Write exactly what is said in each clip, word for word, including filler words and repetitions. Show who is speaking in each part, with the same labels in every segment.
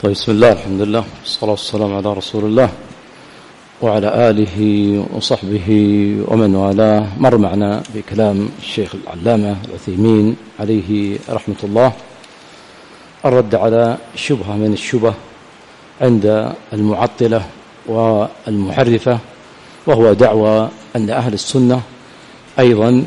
Speaker 1: طيب، بسم الله، الحمد لله، والصلاة والسلام على رسول الله وعلى آله وصحبه ومن والاه. مر معنا بكلام الشيخ العلامة العثيمين عليه رحمة الله الرد على شبهة من الشبه عند المعطلة والمحرفة، وهو دعوى أن أهل السنة أيضا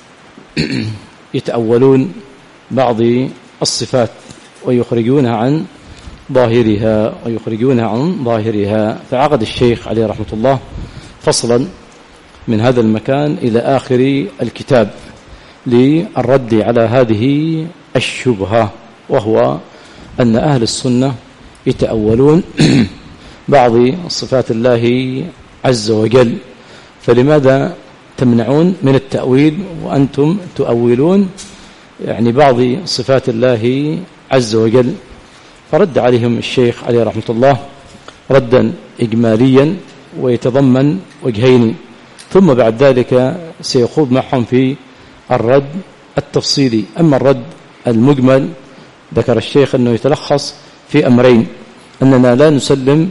Speaker 1: يتأولون بعض الصفات ويخرجونها عن ظاهرها ويخرجونها عن ظاهرها فعقد الشيخ عليه رحمة الله فصلا من هذا المكان إلى آخر الكتاب للرد على هذه الشبهة، وهو أن أهل السنة يتأولون بعض صفات الله عز وجل. فلماذا تمنعون من التأويل وأنتم تؤولون يعني بعض صفات الله عز وجل؟ فرد عليهم الشيخ عليه رحمة الله ردا إجماليا ويتضمن وجهين، ثم بعد ذلك سيخوض معهم في الرد التفصيلي. أما الرد المجمل ذكر الشيخ أنه يتلخص في أمرين: أننا لا نسلم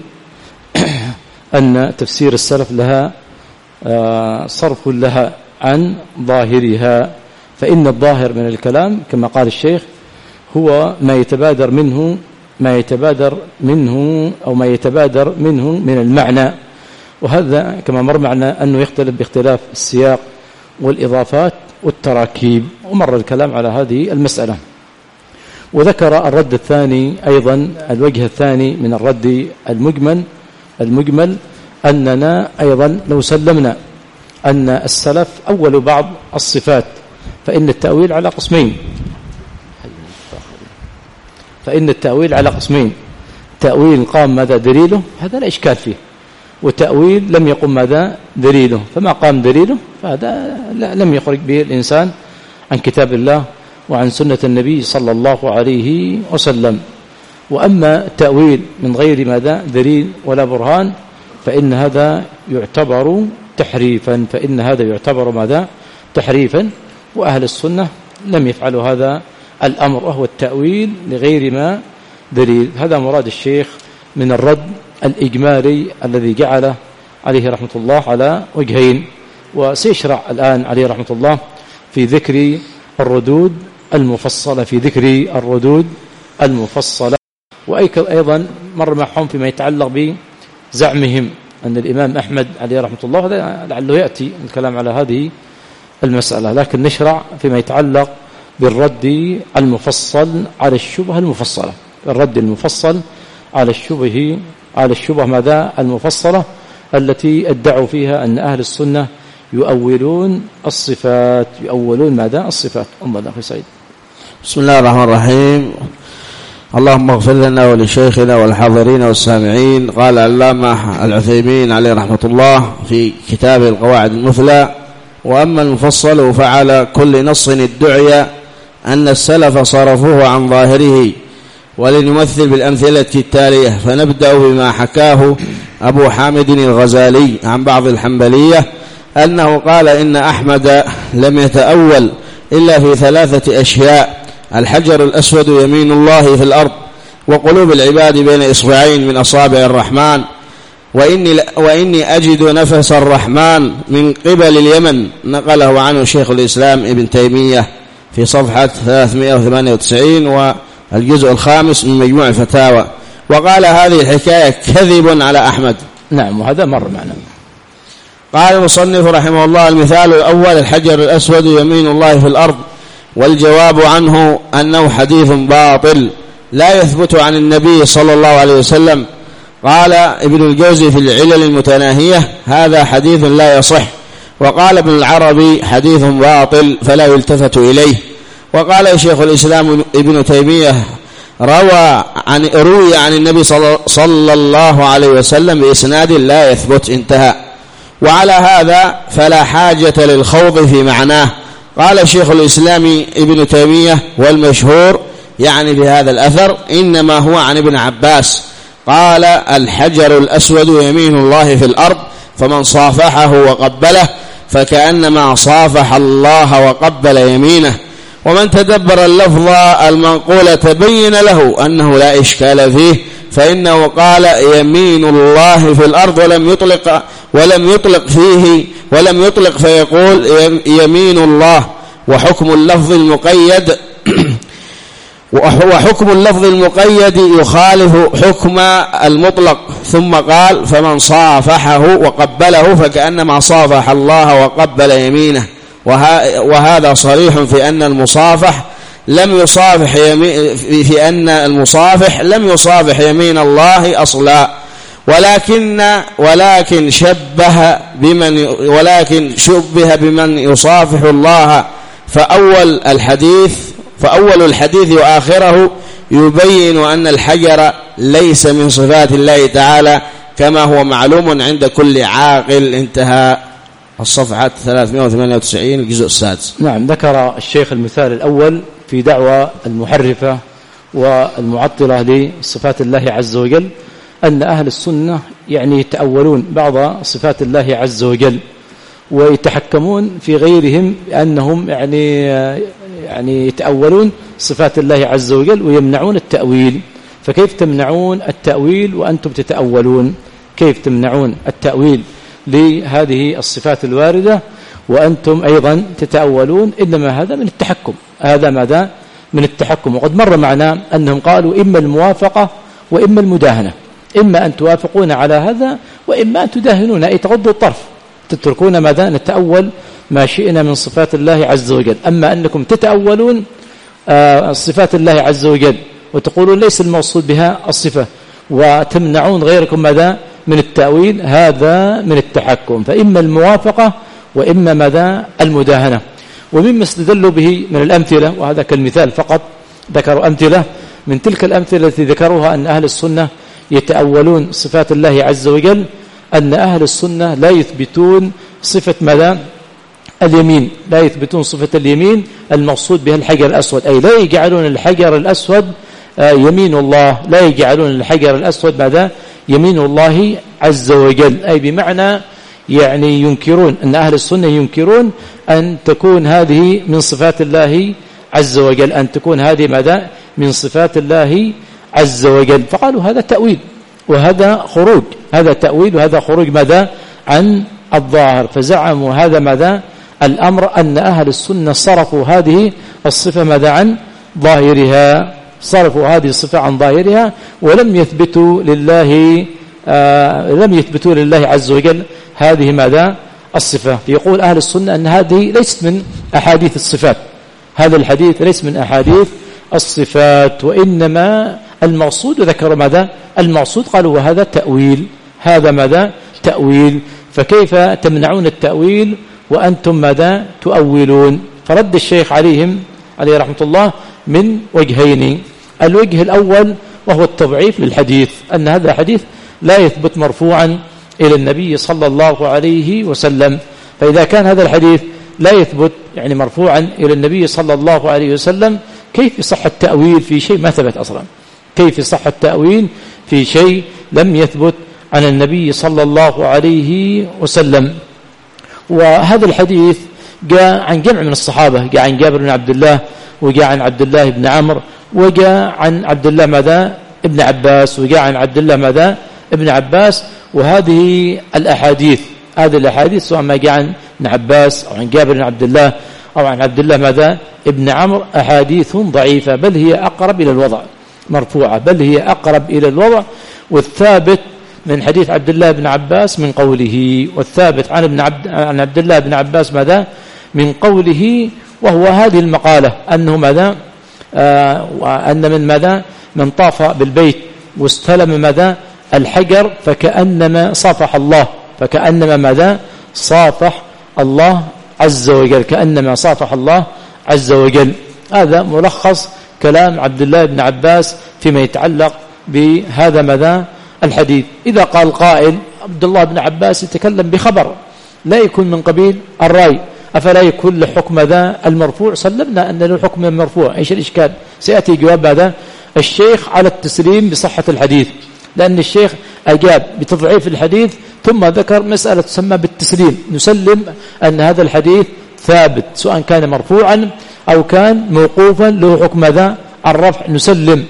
Speaker 1: أن تفسير السلف لها صرف لها عن ظاهرها، فإن الظاهر من الكلام كما قال الشيخ هو ما يتبادر منه ما يتبادر منه أو ما يتبادر منه من المعنى، وهذا كما مر معنا أنه يختلف باختلاف السياق والإضافات والتراكيب، ومر الكلام على هذه المسألة. وذكر الرد الثاني أيضا، الوجه الثاني من الرد المجمل المجمل أننا أيضا لو سلمنا أن السلف أول بعض الصفات فإن التأويل على قسمين فإن التأويل على قسمين تأويل قام ماذا دليله، هذا لا إشكال فيه، وتأويل لم يقم ماذا دليله، فما قام دليله فهذا لم يخرج به الإنسان عن كتاب الله وعن سنة النبي صلى الله عليه وسلم. وأما التأويل من غير ماذا دليل ولا برهان فإن هذا يعتبر تحريفا فإن هذا يعتبر ماذا تحريفا وأهل السنة لم يفعلوا هذا الأمر، وهو التأويل لغير ما دليل. هذا مراد الشيخ من الرد الإجمالي الذي جعله عليه رحمة الله على وجهين، وسيشرع الآن عليه رحمة الله في ذكر الردود المفصلة في ذكر الردود المفصلة وأيضا مر معهم فيما يتعلق بزعمهم أن الإمام أحمد عليه رحمة الله، هذا لعله يأتي الكلام على هذه المسألة، لكن نشرع فيما يتعلق بالرد المفصل على الشبهة المفصلة الرد المفصل على الشبه على الشبهة ماذا المفصلة التي ادعوا فيها أن أهل السنة يؤولون الصفات يؤولون ماذا الصفات. انظر أخي سعيد.
Speaker 2: بسم الله الرحمن الرحيم. اللهم اغفر لنا ولشيخنا والحاضرين والسامعين. قال العلامة العثيمين عليه رحمة الله في كتاب القواعد المثلى: وأما المفصل فعلى كل نص ادعي أن السلف صرفوه عن ظاهره. ولنمثل بالأمثلة التالية، فنبدأ بما حكاه أبو حامد الغزالي عن بعض الحنبلية أنه قال إن أحمد لم يتأول إلا في ثلاثة أشياء: الحجر الأسود يمين الله في الأرض، وقلوب العباد بين إصبعين من أصابع الرحمن، وإني, وإني أجد نفس الرحمن من قبل اليمن. نقله عنه شيخ الإسلام ابن تيمية في صفحة ثلاثمائة وثمانية وتسعين والجزء الخامس من مجموع الفتاوى. وقال هذه الحكاية كذب على أحمد.
Speaker 1: نعم، وهذا مر معنا.
Speaker 2: قال المصنف رحمه الله: المثال الأول الحجر الأسود يمين الله في الأرض، والجواب عنه أنه حديث باطل لا يثبت عن النبي صلى الله عليه وسلم. قال ابن الجوزي في العلل المتناهية: هذا حديث لا يصح. وقال ابن العربي: حديث باطل فلا يلتفت إليه. وقال شيخ الإسلام ابن تيمية: روى عن روي عن النبي صلى الله عليه وسلم بإسناد لا يثبت. انتهى. وعلى هذا فلا حاجة للخوض في معناه. قال شيخ الإسلام ابن تيمية: والمشهور يعني بهذا الأثر إنما هو عن ابن عباس قال: الحجر الأسود يمين الله في الأرض، فمن صافحه وقبله فكأنما صافح الله وقبل يمينه. ومن تدبر اللفظ المنقول تبين له أنه لا إشكال فيه، فإنه قال يمين الله في الأرض ولم يطلق ولم يطلق فيه ولم يطلق فيقول يمين الله. وحكم اللفظ المقيد وحكم اللفظ المقيد يخالف حكم المطلق. ثم قال فمن صافحه وقبله فكأنما صافح الله وقبل يمينه. وهذا صريح في أن المصافح لم يصافح يمين في أن المصافح لم يصافح يمين الله أصلا، ولكن ولكن شبه بمن ولكن شبه بمن يصافح الله. فأول الحديث فأول الحديث وآخره يبين أن الحجر ليس من صفات الله تعالى كما هو معلوم عند كل عاقل. انتهى الصفحة ثلاثمائة وثمانية وتسعين الجزء السادس.
Speaker 1: نعم، ذكر الشيخ المثال الأول في دعوى المحرفة والمعطلة لصفات الله عز وجل، أن أهل السنة يعني يتأولون بعض صفات الله عز وجل ويتحكمون في غيرهم أنهم يعني يعني يتأولون صفات الله عز وجل ويمنعون التأويل. فكيف تمنعون التأويل وأنتم تتأولون؟ كيف تمنعون التأويل لهذه الصفات الواردة وأنتم أيضا تتأولون؟ إنما هذا من التحكم، هذا ماذا؟ من التحكم. وقد مر معنا أنهم قالوا إما الموافقة وإما المداهنة، إما أن توافقون على هذا وإما أن تداهنون، أي تغضوا الطرف، تتركون ماذا؟ نتأول ما شئنا من صفات الله عز وجل. أما أنكم تتأولون آه صفات الله عز وجل وتقولون ليس المقصود بها الصفة وتمنعون غيركم ماذا؟ من التأويل، هذا من التحكم. فإما الموافقة وإما ماذا؟ المداهنة. ومما استدلوا به من الأمثلة، وهذا كالمثال فقط، ذكروا أمثلة من تلك الأمثلة التي ذكروها أن أهل السنة يتأولون صفات الله عز وجل، أن أهل السنة لا يثبتون صفة ماذا؟ اليمين، لا يثبتون صفة اليمين المقصود بها الحجر الأسود، أي لا يجعلون الحجر الأسود يمين الله، لا يجعلون الحجر الأسود ماذا؟ يمين الله عز وجل. أي بمعنى يعني ينكرون، أن أهل السنة ينكرون أن تكون هذه من صفات الله عز وجل، أن تكون هذه ماذا؟ من صفات الله عز وجل. فقالوا هذا تأويل وهذا خروج، هذا تأويل وهذا خروج ماذا؟ عن الظاهر. فزعموا هذا ماذا؟ الأمر أن أهل السنة صرفوا هذه الصفة ماذا؟ عن ظاهرها، صرفوا هذه الصفة عن ظاهرها ولم يثبتوا لله آه لم يثبتوا لله عز وجل هذه ماذا؟ الصفة. يقول أهل السنة أن هذه ليست من أحاديث الصفات، هذا الحديث ليس من أحاديث الصفات، وإنما المقصود، وذكر ماذا؟ المقصود قالوا وهذا تأويل، هذا ماذا؟ تأويل. فكيف تمنعون التأويل وأنتم ماذا؟ تؤولون؟ فرد الشيخ عليهم عليه رحمة الله من وجهين. الوجه الأول وهو التضعيف للحديث، أن هذا الحديث لا يثبت مرفوعا إلى النبي صلى الله عليه وسلم. فإذا كان هذا الحديث لا يثبت يعني مرفوعا إلى النبي صلى الله عليه وسلم، كيف يصح التأويل في شيء ما ثبت أصلا؟ كيف يصح التأويل في شيء لم يثبت عن النبي صلى الله عليه وسلم؟ وهذا الحديث جاء عن جمع من الصحابة، جاء عن جابر بن عبد الله، وجاء عن عبد الله بن عمرو، وجاء عن عبد الله ماذا؟ ابن عباس، وجاء عن عبد الله ماذا؟ ابن عباس. وهذه الأحاديث، هذه الأحاديث سواء ما جاء عن ابن عباس أو عن جابر بن عبد الله أو عن عبد الله ماذا؟ ابن عمرو، أحاديث ضعيفة، بل هي أقرب إلى الوضع مرفوعة، بل هي أقرب إلى الوضع. والثابت من حديث عبد الله بن عباس من قوله، والثابت عن ابن عبد عن عبد الله بن عباس ماذا؟ من قوله، وهو هذه المقالة أنه ماذا؟ آه وأن من ماذا؟ من طاف بالبيت واستلم ماذا؟ الحجر فكأنما صافح الله، فكأنما ماذا؟ صافح الله عز وجل، كأنما صافح الله عز وجل. هذا ملخص كلام عبد الله بن عباس فيما يتعلق بهذا ماذا؟ الحديث. إذا قال قائل عبد الله بن عباس يتكلم بخبر لا يكون من قبيل الرأي، أفلا يكون له حكم ذا المرفوع؟ سلمنا أن له حكم المرفوع، إيش الإشكال؟ سيأتي جواب هذا الشيخ على التسليم بصحة الحديث، لأن الشيخ أجاب بتضعيف الحديث ثم ذكر مسألة تسمى بالتسليم، نسلم أن هذا الحديث ثابت سواء كان مرفوعا أو كان موقوفا له حكم ذا الرفع، نسلم.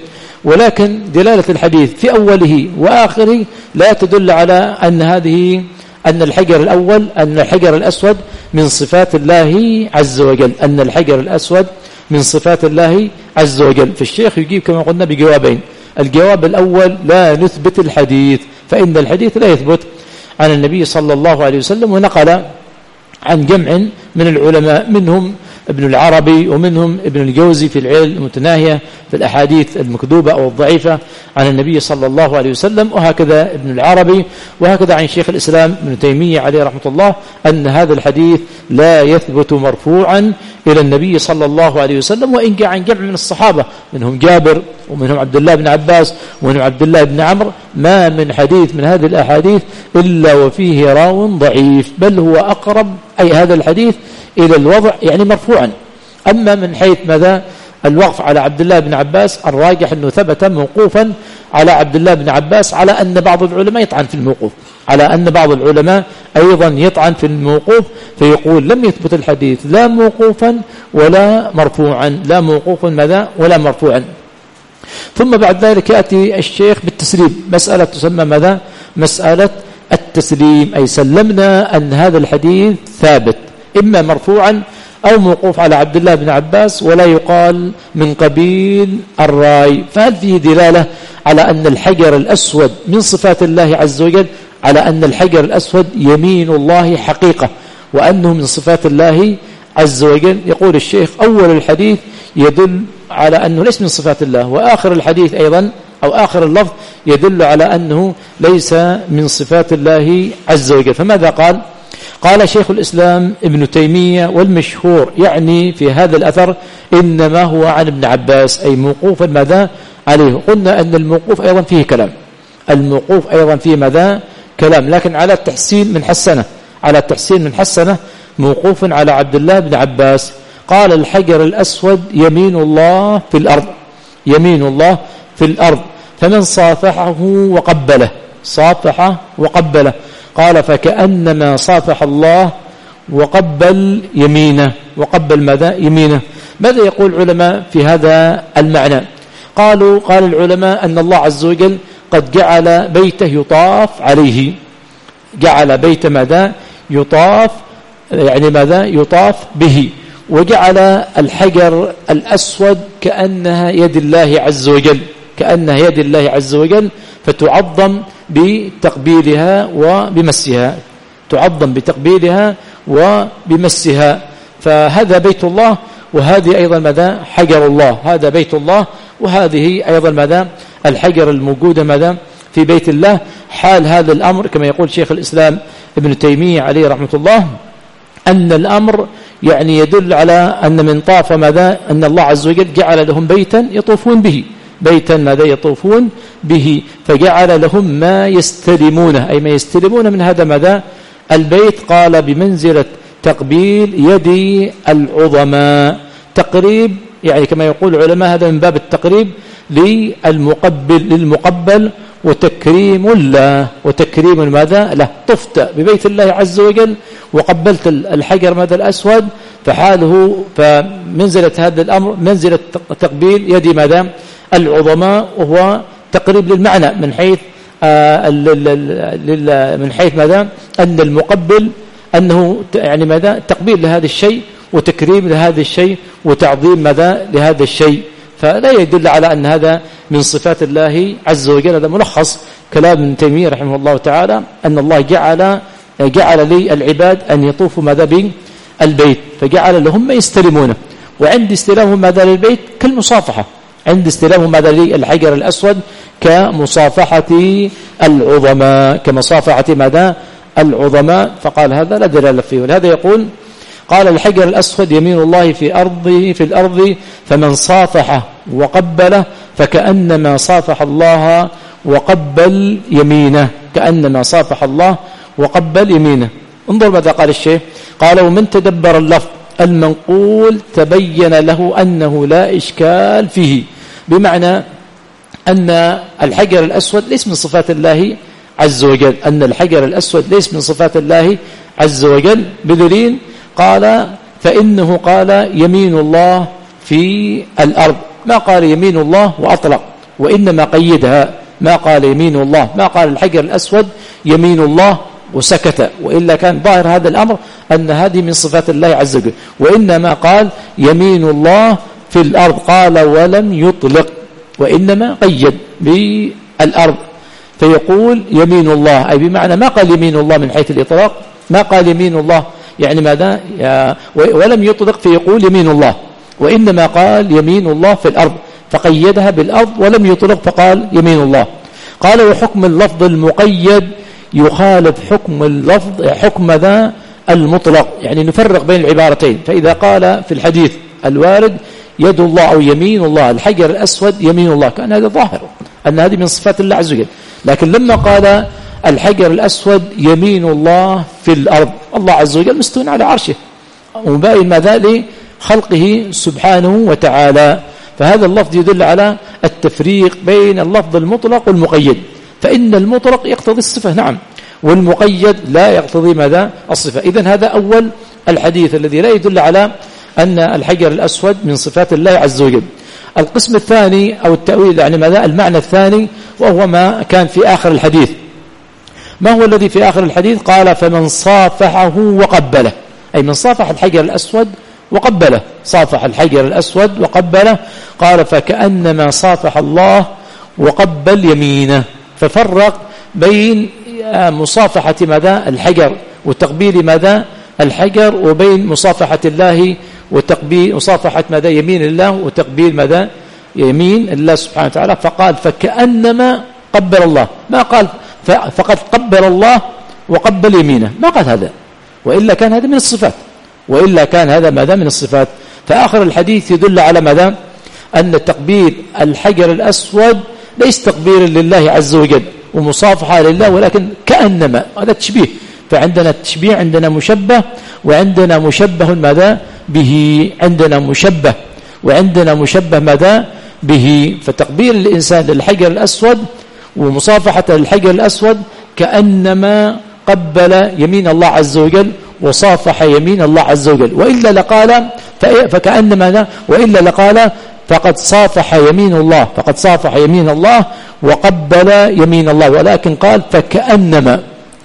Speaker 1: ولكن دلالة الحديث في أوله وآخره لا تدل على أن هذه أن الحجر الأول أن الحجر الأسود من صفات الله عز وجل أن الحجر الأسود من صفات الله عز وجل. فالشيخ يجيب كما قلنا بجوابين. الجواب الأول لا نثبت الحديث، فإن الحديث لا يثبت عن النبي صلى الله عليه وسلم، ونقل عن جمع من العلماء منهم ابن العربي ومنهم ابن الجوزي في العلل المتناهية في الأحاديث المكذوبة أو الضعيفة عن النبي صلى الله عليه وسلم، وهكذا ابن العربي، وهكذا عن شيخ الإسلام ابن تيمية عليه رحمة الله أن هذا الحديث لا يثبت مرفوعا إلى النبي صلى الله عليه وسلم، وإن جاء عن جمع من الصحابة منهم جابر ومنهم عبد الله بن عباس ومنهم عبد الله بن عمرو، ما من حديث من هذه الأحاديث إلا وفيه راو ضعيف، بل هو أقرب أي هذا الحديث إلى الوضع يعني مرفوعا. أما من حيث ماذا الوقف على عبد الله بن عباس، الراجح أنه ثبت موقوفا على عبد الله بن عباس، على أن بعض العلماء يطعن في الموقوف، على أن بعض العلماء أيضا يطعن في الموقوف، فيقول لم يثبت الحديث لا موقوفا ولا مرفوعا، لا موقوفا ماذا ولا مرفوعا. ثم بعد ذلك يأتي الشيخ بالتسليم، مسألة تسمى ماذا مسألة التسليم، أي سلمنا أن هذا الحديث ثابت إما مرفوعا أو موقوف على عبد الله بن عباس، ولا يقال من قبيل الراي. فهل فيه دلالة على أن الحجر الأسود من صفات الله عز وجل، على أن الحجر الأسود يمين الله حقيقة وأنه من صفات الله عز وجل؟ يقول الشيخ أول الحديث يدل على أنه ليس من صفات الله، وآخر الحديث أيضا أو آخر اللفظ يدل على أنه ليس من صفات الله عز وجل. فماذا قال؟ قال شيخ الإسلام ابن تيمية والمشهور يعني في هذا الأثر إنما هو عن ابن عباس، أي موقوفا ماذا عليه. قلنا أن الموقوف أيضا فيه كلام، الموقوف أيضا فيه ماذا كلام، لكن على التحسين من حسنة، على التحسين من حسنة موقوف على عبد الله بن عباس. قال الحجر الأسود يمين الله في الأرض، يمين الله في الأرض، فمن صافحه وقبله، صافحه وقبله، قال فكأنما صافح الله وقبل يمينه، وقبل ماذا يمينه. ماذا يقول العلماء في هذا المعنى؟ قالوا قال العلماء أن الله عز وجل قد جعل بيته يطاف عليه، جعل بيت ماذا يطاف يعني ماذا يطاف به، وجعل الحجر الأسود كأنها يد الله عز وجل، كأنها يد الله عز وجل، فتعظم بتقبيلها وبمسها، تعظم بتقبيلها وبمسها. فهذا بيت الله، وهذه أيضا ماذا حجر الله، هذا بيت الله، وهذه أيضا ماذا الحجر الموجودة ماذا في بيت الله. حال هذا الأمر كما يقول شيخ الإسلام ابن تيمية عليه رحمة الله أن الأمر يعني يدل على أن من طاف ماذا أن الله عز وجل جعل لهم بيتا يطوفون به، بيتا ماذا يطوفون به، فجعل لهم ما يستلمونه، أي ما يستلمون من هذا ماذا البيت. قال بمنزلة تقبيل يد العظماء، تقريب يعني كما يقول العلماء هذا من باب التقريب للمقبل للمقبل، وتكريم الله، وتكريم ماذا له. طفت ببيت الله عز وجل وقبلت الحجر ماذا الأسود، فحاله فمنزلة هذا الأمر منزلة تقبيل يد ماذا العظماء، وهو تقريب للمعنى من حيث آه من حيث ماذا أن المقبل أنه يعني ماذا تقبيل لهذا الشيء وتكريم لهذا الشيء وتعظيم ماذا لهذا الشيء، فلا يدل على أن هذا من صفات الله عز وجل. هذا ملخص كلام ابن تيمية رحمه الله تعالى أن الله جعل جعل لي العباد أن يطوفوا ماذا بالبيت، فجعل لهم ما يستلمونه، وعند استلامهم ماذا للبيت كالمصافحة، عند استلامهم ماذا للحجر الأسود كمصافحة العظماء، كمصافحة ماذا العظماء. فقال هذا لا دلالة فيه. ولهذا يقول قال الحجر الأسود يمين الله في أرضه في الأرض، فمن صافحه وقبله فكأنما صافح الله وقبل يمينه، كأنما صافح الله وقبل يمينه. انظر ماذا قال الشيخ، قال ومن تدبر اللفظ المنقول تبين له أنه لا إشكال فيه، بمعنى أن الحجر الأسود ليس من صفات الله عز وجل، أن الحجر الأسود ليس من صفات الله عز وجل، بدليل قال فإنه قال يمين الله في الأرض، ما قال يمين الله وأطلق، وإنما قيدها، ما قال يمين الله، ما قال الحجر الأسود يمين الله وسكت، وإلا كان ظاهر هذا الأمر أن هذه من صفات الله عز وجل، وإنما قال يمين الله في الأرض، قال ولم يطلق، وإنما قيد بالأرض، فيقول يمين الله، أي بمعنى ما قال يمين الله من حيث الإطلاق، ما قال يمين الله يعني ماذا ولم يطلق فيقول يمين الله، وإنما قال يمين الله في الأرض، فقيدها بالأرض ولم يطلق فقال يمين الله. قال وحكم اللفظ المقيد يخالف حكم اللفظ حكم ذا المطلق، يعني نفرق بين العبارتين. فإذا قال في الحديث الوارد يد الله أو يمين الله، الحجر الأسود يمين الله، كان هذا ظاهر أن هذه من صفات الله عز وجل. لكن لما قال الحجر الأسود يمين الله في الأرض، الله عز وجل مستوٍ على عرشه ومباين ماذا لخلقه سبحانه وتعالى، فهذا اللفظ يدل على التفريق بين اللفظ المطلق والمقيد، فإن المطلق يقتضي الصفة نعم، والمقيد لا يقتضي ماذا الصفة. إذن هذا أول الحديث الذي لا يدل على أن الحجر الأسود من صفات الله عز وجل. القسم الثاني أو التأويل يعني ماذا المعنى الثاني، وهو ما كان في آخر الحديث. ما هو الذي في آخر الحديث؟ قال فمن صافحه وقبله، أي من صافح الحجر الأسود وقبله، صافح الحجر الأسود وقبله، قال فكأنما صافح الله وقبل يمينه، ففرق بين مصافحة ماذا الحجر وتقبيل ماذا الحجر، وبين مصافحة الله وتقبيل مصافحة ماذا يمين الله وتقبيل ماذا يمين الله سبحانه وتعالى، فقال فكأنما قبل الله، ما قال فقد قبل الله وقبل يمينه، ما قال هذا، وإلا كان هذا من الصفات، وإلا كان هذا ماذا من الصفات. فآخر الحديث يدل على ماذا أن تقبيل الحجر الأسود ليس تقبيلا لله عز وجل ومصافحة لله، ولكن كأنما، هذا تشبيه. فعندنا التشبيه، عندنا مشبه وعندنا مشبه ماذا به، عندنا مشبه وعندنا مشبه ماذا به. فتقبيل الإنسان للحجر الأسود ومصافحة الحجر الأسود كأنما قبل يمين الله عز وجل وصافح يمين الله عز وجل، وإلا لقال فكأنما، وإلا لقال فقد صافح يمين الله، فقد صافح يمين الله وقبل يمين الله، ولكن قال فكأنما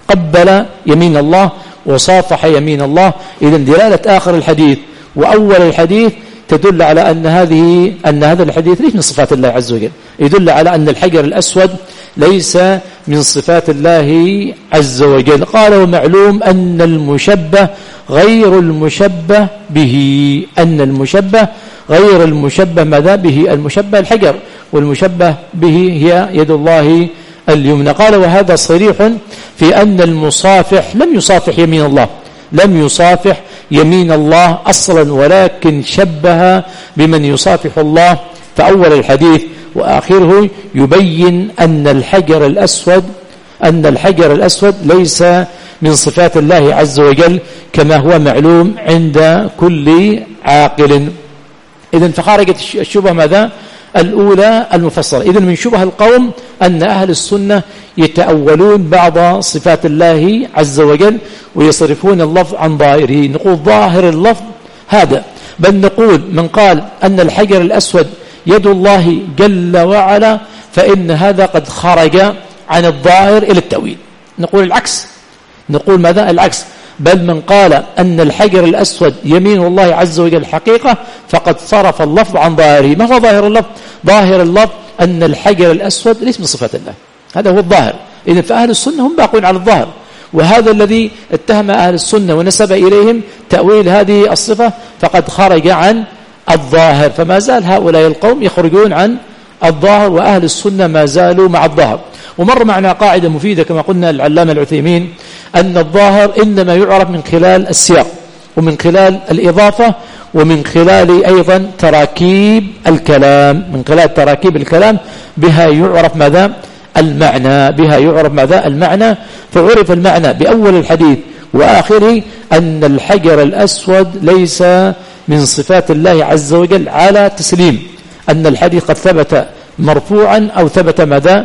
Speaker 1: قبل يمين الله وصافح يمين الله. إذن دلالة آخر الحديث وأول الحديث تدل على أن هذه أن هذا الحديث ليس من صفات الله عز وجل، يدل على أن الحجر الأسود ليس من صفات الله عز وجل. قال ومعلوم أن المشبه غير المشبه به، أن المشبه غير المشبه ماذا به، المشبه الحجر، والمشبه به هي يد الله اليمنى. قال وهذا صريح في أن المصافح لم يصافح يمين الله، لم يصافح يمين الله أصلا، ولكن شبه بمن يصافح الله. فأول الحديث وآخره يبين أن الحجر الأسود أن الحجر الأسود ليس من صفات الله عز وجل كما هو معلوم عند كل عاقل. إذن فخارجت الشبهة ماذا الأولى المفصلة. إذن من شبه القوم أن أهل السنة يتأولون بعض صفات الله عز وجل ويصرفون اللفظ عن ظاهره. نقول ظاهر اللفظ هذا، بل نقول من قال أن الحجر الأسود يد الله جل وعلا فإن هذا قد خرج عن الظاهر إلى التأويل. نقول العكس، نقول ماذا العكس، بل من قال أن الحجر الأسود يمين الله عز وجل حقيقة فقد صرف اللفظ عن ظاهره. ما هو ظاهر اللفظ؟ ظاهر اللفظ أن الحجر الأسود ليس من صفات الله، هذا هو الظاهر. إذن فأهل السنة هم باقون على الظاهر، وهذا الذي اتهم أهل السنة ونسب إليهم تأويل هذه الصفة فقد خرج عن الظاهر. فما زال هؤلاء القوم يخرجون عن الظاهر، وأهل السنة ما زالوا مع الظاهر. ومر معنا قاعدة مفيدة كما قلنا العلامة العثيمين أن الظاهر إنما يعرف من خلال السياق ومن خلال الإضافة ومن خلال أيضا تراكيب الكلام، من خلال تراكيب الكلام بها يعرف ماذا المعنى، بها يعرف ماذا المعنى. فعرف المعنى بأول الحديث وآخره أن الحجر الأسود ليس من صفات الله عز وجل على تسليم، أن الحديث قد ثبت مرفوعا أو ثبت ماذا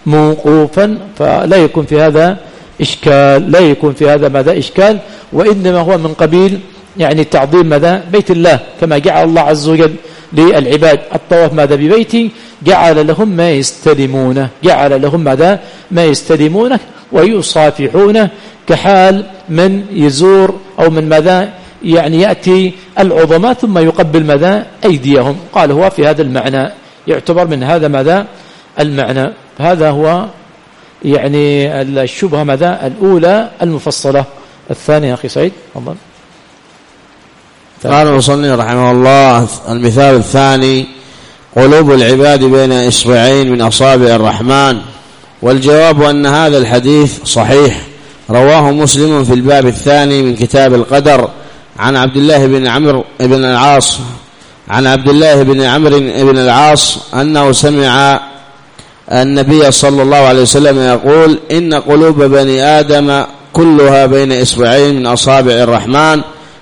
Speaker 1: موقوفا، فلا يكون في هذا إشكال، لا يكون في هذا ماذا إشكال، وإنما هو من قبيل يعني تعظيم ماذا بيت الله، كما جعل الله عز وجل للعباد الطواف ماذا ببيتي جعل لهم ما يستلمونه جعل لهم ماذا ما يستلمونه ويصافحونه كحال من يزور أو من ماذا يعني يأتي العظماء ثم يقبل ماذا أيديهم. قال هو في هذا المعنى يعتبر من هذا ماذا المعنى. هذا هو يعني الشبهة ماذا الأولى المفصلة. الثانية أخي سعيد تفضل.
Speaker 2: قال المصنف رحمه الله المثال الثاني قلوب العباد بين إصبعين من أصابع الرحمن. والجواب أن هذا الحديث صحيح رواه مسلم في الباب الثاني من كتاب القدر عن عبد الله بن عمرو بن العاص عن عبد الله بن عمرو بن العاص أنه سمع النبي صلى الله عليه وسلم يقول إن قلوب بني آدم كلها بين إصبعين من أصابع الرحمن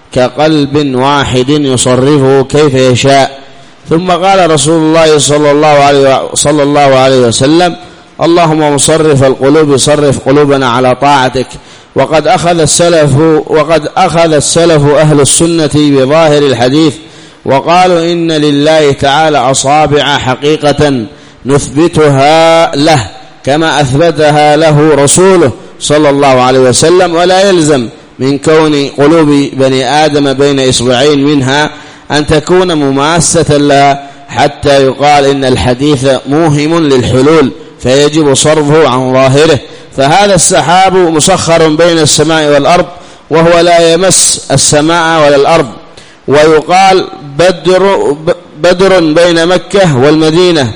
Speaker 2: كقلب واحد يصرفه كيف يشاء. ثم قال رسول الله صلى الله عليه صلى الله عليه وسلم اللهم مصرف القلوب صرف قلوبنا على طاعتك. وقد أخذ السلف وقد أخذ السلف أهل السنة بظاهر الحديث وقالوا إن لله تعالى أصابع حقيقة نثبتها له كما أثبتها له رسوله صلى الله عليه وسلم. ولا يلزم من كون قلوب بني آدم بين إصبعين منها أن تكون مماسة لها حتى يقال إن الحديث موهم للحلول فيجب صرفه عن ظاهره. فهذا السحاب مسخر بين السماء والأرض وهو لا يمس السماء ولا الأرض. ويقال بدر, بدر بين مكة والمدينة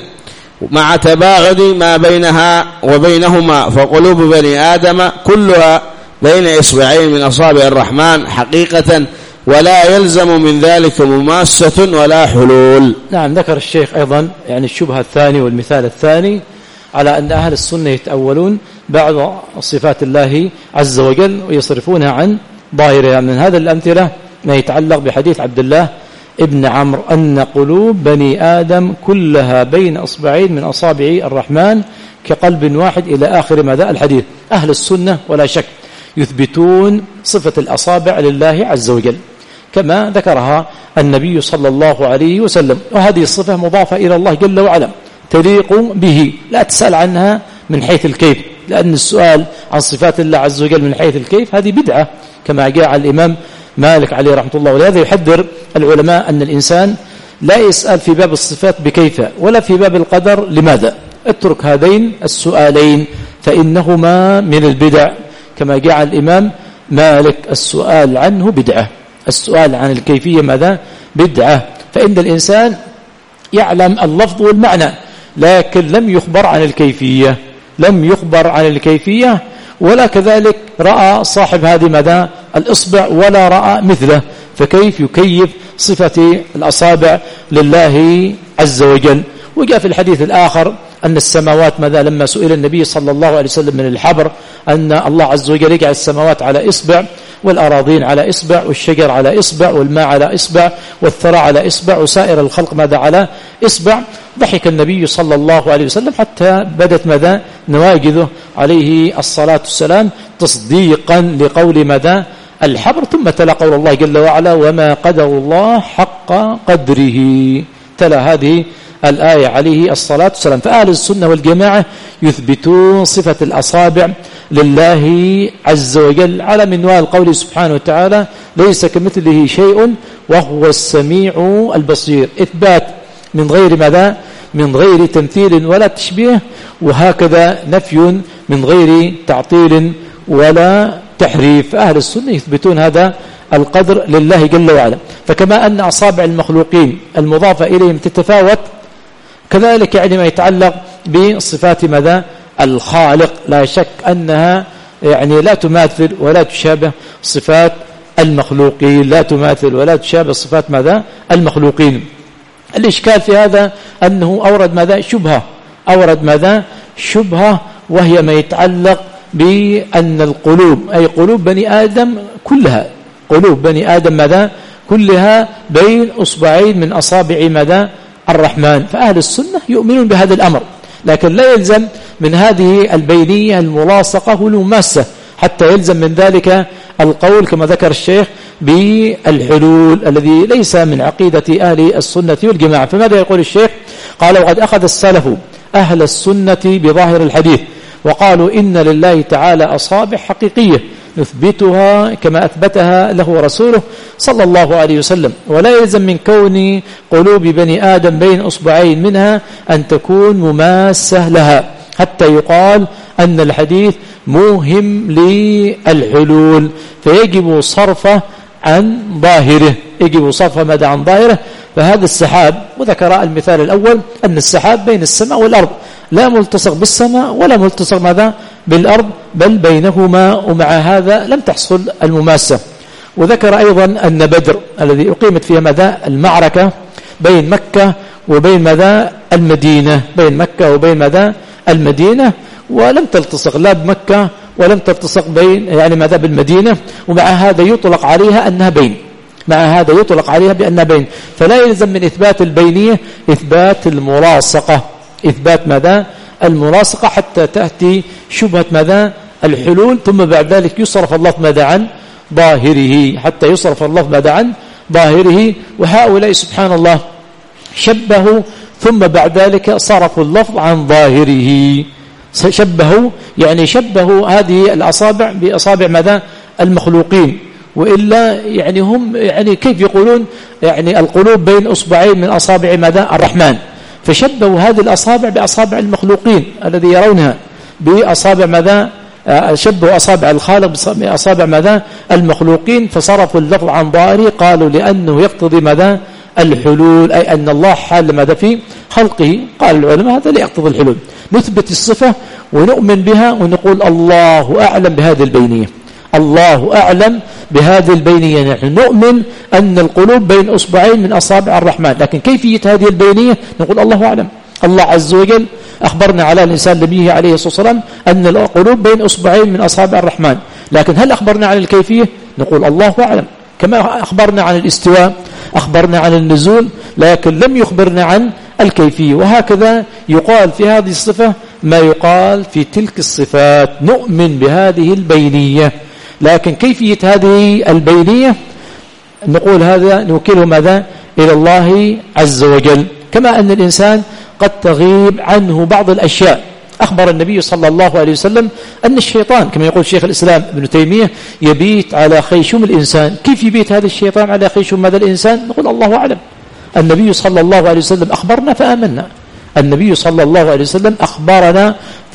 Speaker 2: مع تباعد ما بينها وبينهما. فقلوب بني آدم كلها بين إصبعين من أصابع الرحمن حقيقة ولا يلزم من ذلك مماسة ولا حلول.
Speaker 1: نعم ذكر الشيخ أيضا يعني الشبهة الثاني والمثال الثاني على أن أهل السنة يتأولون بعض صفات الله عز وجل ويصرفونها عن ظاهرها. من هذا الأمثلة ما يتعلق بحديث عبد الله ابن عمرو أن قلوب بني آدم كلها بين أصبعين من أصابع الرحمن كقلب واحد إلى آخر ماذا الحديث. أهل السنة ولا شك يثبتون صفة الأصابع لله عز وجل كما ذكرها النبي صلى الله عليه وسلم. وهذه الصفة مضافة إلى الله جل وعلا تليق به لا تسأل عنها من حيث الكيف لأن السؤال عن صفات الله عز وجل من حيث الكيف هذه بدعة كما جاء الإمام مالك عليه رحمة الله. ولهذا يحذر العلماء أن الإنسان لا يسأل في باب الصفات بكيف ولا في باب القدر لماذا. اترك هذين السؤالين فإنهما من البدع كما جاء الإمام مالك السؤال عنه بدعة. السؤال عن الكيفية ماذا بدعة. فإن الإنسان يعلم اللفظ والمعنى لكن لم يخبر عن الكيفية لم يخبر عن الكيفية ولا كذلك رأى صاحب هذه مدى الإصبع ولا رأى مثله فكيف يكيف صفة الأصابع لله عز وجل. وجاء في الحديث الآخر أن السماوات ماذا لما سئل النبي صلى الله عليه وسلم من الحبر أن الله عز وجل يجعل السماوات على إصبع والأراضين على إصبع والشجر على إصبع والماء على إصبع والثرى على إصبع وسائر الخلق ماذا على إصبع. ضحك النبي صلى الله عليه وسلم حتى بدت ماذا نواجذه عليه الصلاة والسلام تصديقا لقول ماذا الحبر. ثم تلا قول الله جل وعلا وما قدر الله حق قدره تلا هذه الآية عليه الصلاة والسلام. فأهل السنة والجماعة يثبتون صفة الأصابع لله عز وجل على منوال القول سبحانه وتعالى ليس كمثله شيء وهو السميع البصير. إثبات من غير ماذا من غير تمثيل ولا تشبيه وهكذا نفي من غير تعطيل ولا تحريف. أهل السنة يثبتون هذا القدر لله جل وعلا. فكما أن أصابع المخلوقين المضافة إليهم تتفاوت كذلك يعني ما يتعلق بصفات ماذا الخالق لا شك أنها يعني لا تماثل ولا تشابه صفات المخلوقين لا تماثل ولا تشابه صفات ماذا المخلوقين. الإشكال في هذا أنه أورد ماذا شبهة أورد ماذا شبهة وهي ما يتعلق بأن القلوب أي قلوب بني آدم كلها قلوب بني آدم ماذا كلها بين أصبعين من أصابع ماذا الرحمن. فأهل السنة يؤمنون بهذا الأمر لكن لا يلزم من هذه البينية الملاصقة والمماسة حتى يلزم من ذلك القول كما ذكر الشيخ بالحلول الذي ليس من عقيدة أهل السنة والجماعة. فماذا يقول الشيخ؟ قال وقد أخذ السلف أهل السنة بظاهر الحديث وقالوا إن لله تعالى أصابع حقيقية نثبتها كما أثبتها له رسوله صلى الله عليه وسلم، ولا يلزم من كون قلوب بني آدم بين أصبعين منها أن تكون مماسة لها حتى يقال أن الحديث موهم للحلول، فيجب صرفه عن ظاهره، يجب صرفه ماذا عن ظاهره. فهذا السحاب، وذكر المثال الأول أن السحاب بين السماء والأرض لا ملتصق بالسماء ولا ملتصق ماذا بالأرض، بل بينهما، ومع هذا لم تحصل المماسة. وذكر أيضا أن بدر الذي أقيمت فيها ماذا المعركة بين مكة وبين ماذا المدينة، بين مكة وبين ماذا المدينة، ولم تلتصق لا بمكة ولم تلتصق بين يعني ماذا بالمدينة، ومع هذا يطلق عليها أنها بين، مع هذا يطلق عليها بأنها بين. فلا يلزم من إثبات البينية إثبات الملاصقة، إثبات ماذا الملاصقة حتى تأتي شبهة ماذا الحلول، ثم بعد ذلك يصرف اللفظ ماذا عن ظاهره، حتى يصرف اللفظ ماذا عن ظاهره. وهؤلاء سبحان الله شبهوا ثم بعد ذلك صرفوا اللفظ عن ظاهره، شبهوا يعني شبهوا هذه الأصابع بأصابع ماذا المخلوقين، وإلا يعني هم يعني كيف يقولون يعني القلوب بين أصبعين من أصابع ماذا الرحمن، فشبهوا هذه الأصابع بأصابع المخلوقين الذي يرونها بأصابع ماذا شبهوا أصابع الخالق بأصابع ماذا المخلوقين، فصرفوا اللفظ عن ظاهره، قالوا لأنه يقتضي ماذا الحلول، أي أن الله حال ماذا في خلقه. قال العلماء هذا لا يقتضي الحلول، نثبت الصفة ونؤمن بها ونقول الله أعلم بهذه البينية، الله أعلم بهذه البينية. نحن نؤمن أن القلوب بين أصبعين من أصابع الرحمن، لكن كيفية هذه البينية نقول الله أعلم. الله عز وجل أخبرنا على الإنسان نبيه عليه الصلاة والسلام أن القلوب بين أصبعين من أصابع الرحمن، لكن هل أخبرنا عن الكيفية؟ نقول الله أعلم. كما أخبرنا عن الاستواء، أخبرنا عن النزول، لكن لم يخبرنا عن الكيفية. وهكذا يقال في هذه الصفة ما يقال في تلك الصفات، نؤمن بهذه البينية، لكن كيفية هذه البينية نقول هذا نوكله ماذا إلى الله عز وجل. كما أن الإنسان قد تغيب عنه بعض الأشياء، أخبر النبي صلى الله عليه وسلم أن الشيطان كما يقول شيخ الإسلام ابن تيمية يبيت على خيشوم الإنسان. كيف يبيت هذا الشيطان على خيشوم هذا الإنسان؟ نقول الله أعلم. النبي صلى الله عليه وسلم أخبرنا فآمنا، النبي صلى الله عليه وسلم أخبرنا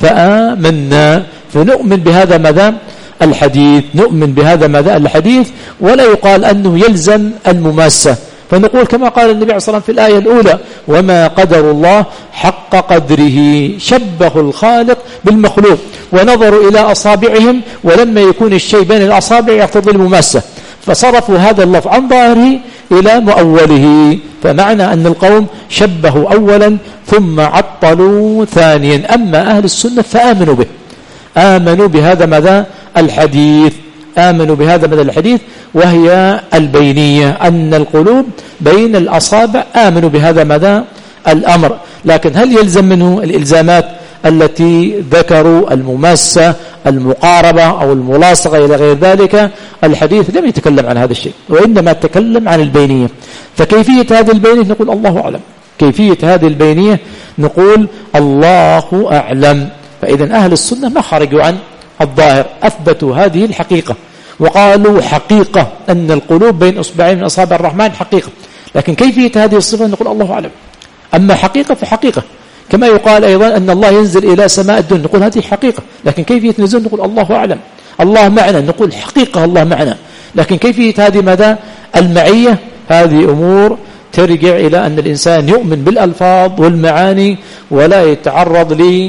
Speaker 1: فآمنا، فنؤمن بهذا ماذا الحديث، نؤمن بهذا ماذا الحديث، ولا يقال أنه يلزم المماسة. فنقول كما قال النبي عليه الصلاة والسلام في الآية الأولى وما قدر الله حق قدره، شبه الخالق بالمخلوق ونظروا إلى أصابعهم، ولما يكون الشيء بين الأصابع يقتضي المماسة، فصرفوا هذا اللفظ عن ظاهره إلى مؤوله. فمعنى أن القوم شبهوا أولا ثم عطلوا ثانيا. أما أهل السنة فآمنوا به، آمنوا بهذا ماذا الحديث، آمنوا بهذا ماذا الحديث وهي البينية، أن القلوب بين الأصابع، آمنوا بهذا ماذا الأمر. لكن هل يلزم منه الإلزامات التي ذكروا المماسة المقاربة أو الملاصقة إلى غير ذلك؟ الحديث لم يتكلم عن هذا الشيء، وإنما تكلم عن البينية. فكيفية هذه البينية نقول الله أعلم، كيفية هذه البينية نقول الله أعلم. فإذا أهل السنة ما خرجوا عن الظاهر، أثبتوا هذه الحقيقة وقالوا حقيقة أن القلوب بين أصبعين من أصابع الرحمن حقيقة، لكن كيفية هذه الصفة نقول الله أعلم. أما حقيقة فحقيقة، كما يقال أيضا أن الله ينزل إلى سماء الدنيا، نقول هذه حقيقة، لكن كيفية نزول نقول الله أعلم. الله معنا نقول حقيقة الله معنا، لكن كيفية هذه ماذا المعية، هذه أمور ترجع إلى أن الإنسان يؤمن بالألفاظ والمعاني ولا يتعرض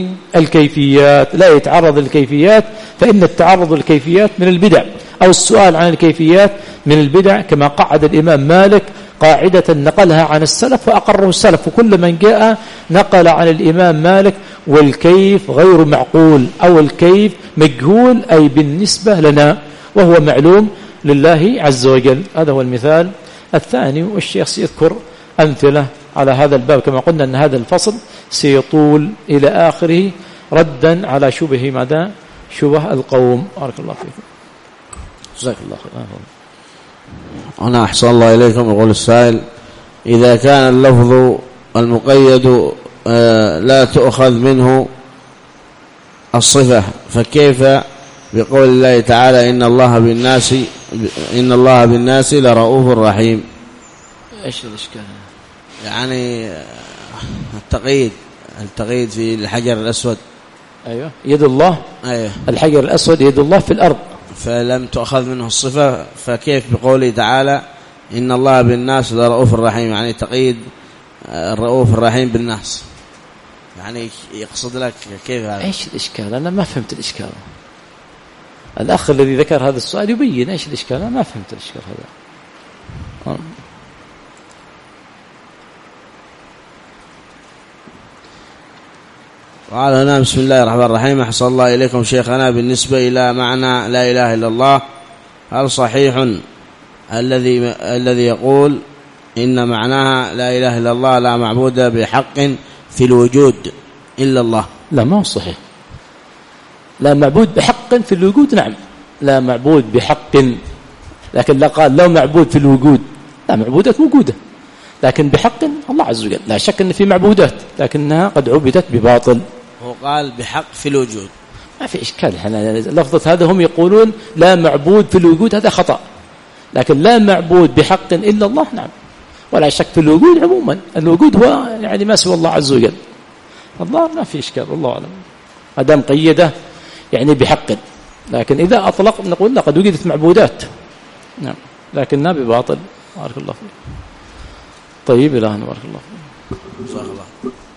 Speaker 1: للكيفيات، لا يتعرض للكيفيات، فإن التعرض للكيفيات من البدع، أو السؤال عن الكيفيات من البدع، كما قعد الإمام مالك قاعدة نقلها عن السلف وأقره السلف، وكل من جاء نقل عن الإمام مالك والكيف غير معقول أو الكيف مجهول، أي بالنسبة لنا، وهو معلوم لله عز وجل. هذا هو المثال الثاني. والشيخ سيذكر أمثلة على هذا الباب، كما قلنا أن هذا الفصل سيطول إلى آخره ردا على شبه ماذا شبه القوم. بارك الله فيكم، جزاك الله خير.
Speaker 2: أنا أحسن الله إليكم. يقول السائل: إذا كان اللفظ المقيد لا تؤخذ منه الصفة، فكيف بقول الله تعالى: إن الله بالناس إن الله بالناس لرؤوف رحيم؟
Speaker 1: إيش الإشكال؟
Speaker 2: يعني التقييد التقييد في الحجر الأسود.
Speaker 1: أيوة، يد الله.
Speaker 2: أيوة،
Speaker 1: الحجر الأسود يد الله في الأرض،
Speaker 2: فلم تؤخذ منه الصفة، فكيف بقوله تعالى: إن الله بالناس لرؤوف رحيم؟ يعني تقييد الرؤوف الرحيم بالناس، يعني يقصد لك كيف هذا؟
Speaker 1: إيش الإشكال؟ أنا ما فهمت الإشكال. الأخ الذي ذكر هذا السؤال يبين إيش الإشكال. أنا ما فهمت الإشكال هذا.
Speaker 2: قال هنا: بسم الله الرحمن الرحيم. أحسن الله إليكم شيخنا، بالنسبة إلى معنى لا إله إلا الله، هل صحيح الذي الذي يقول إن معناها لا إله إلا الله لا معبود بحق في الوجود إلا الله؟
Speaker 1: لا، ما هو صحيح. لا معبود بحق في الوجود، نعم، لا معبود بحق، لكن لا قال لا معبود في الوجود. لا، معبودات موجودة، لكن بحق الله عز وجل. لا شك أن في معبودات لكنها قد عبدت بباطل.
Speaker 2: هو قال بحق في الوجود،
Speaker 1: ما في إشكال. لفظة هذا هم يقولون لا معبود في الوجود، هذا خطأ، لكن لا معبود بحق إلا الله، نعم، ولا شك في الوجود عموما. الوجود هو يعني ما سوى الله عز وجل. الله ما في إشكال، الله أعلم. أدام قيده يعني بحق، لكن إذا أطلق نقول لقد وجدت معبودات، نعم، لكنها بباطل. بارك الله فيك. طيب، إلهنا بارك الله فيك.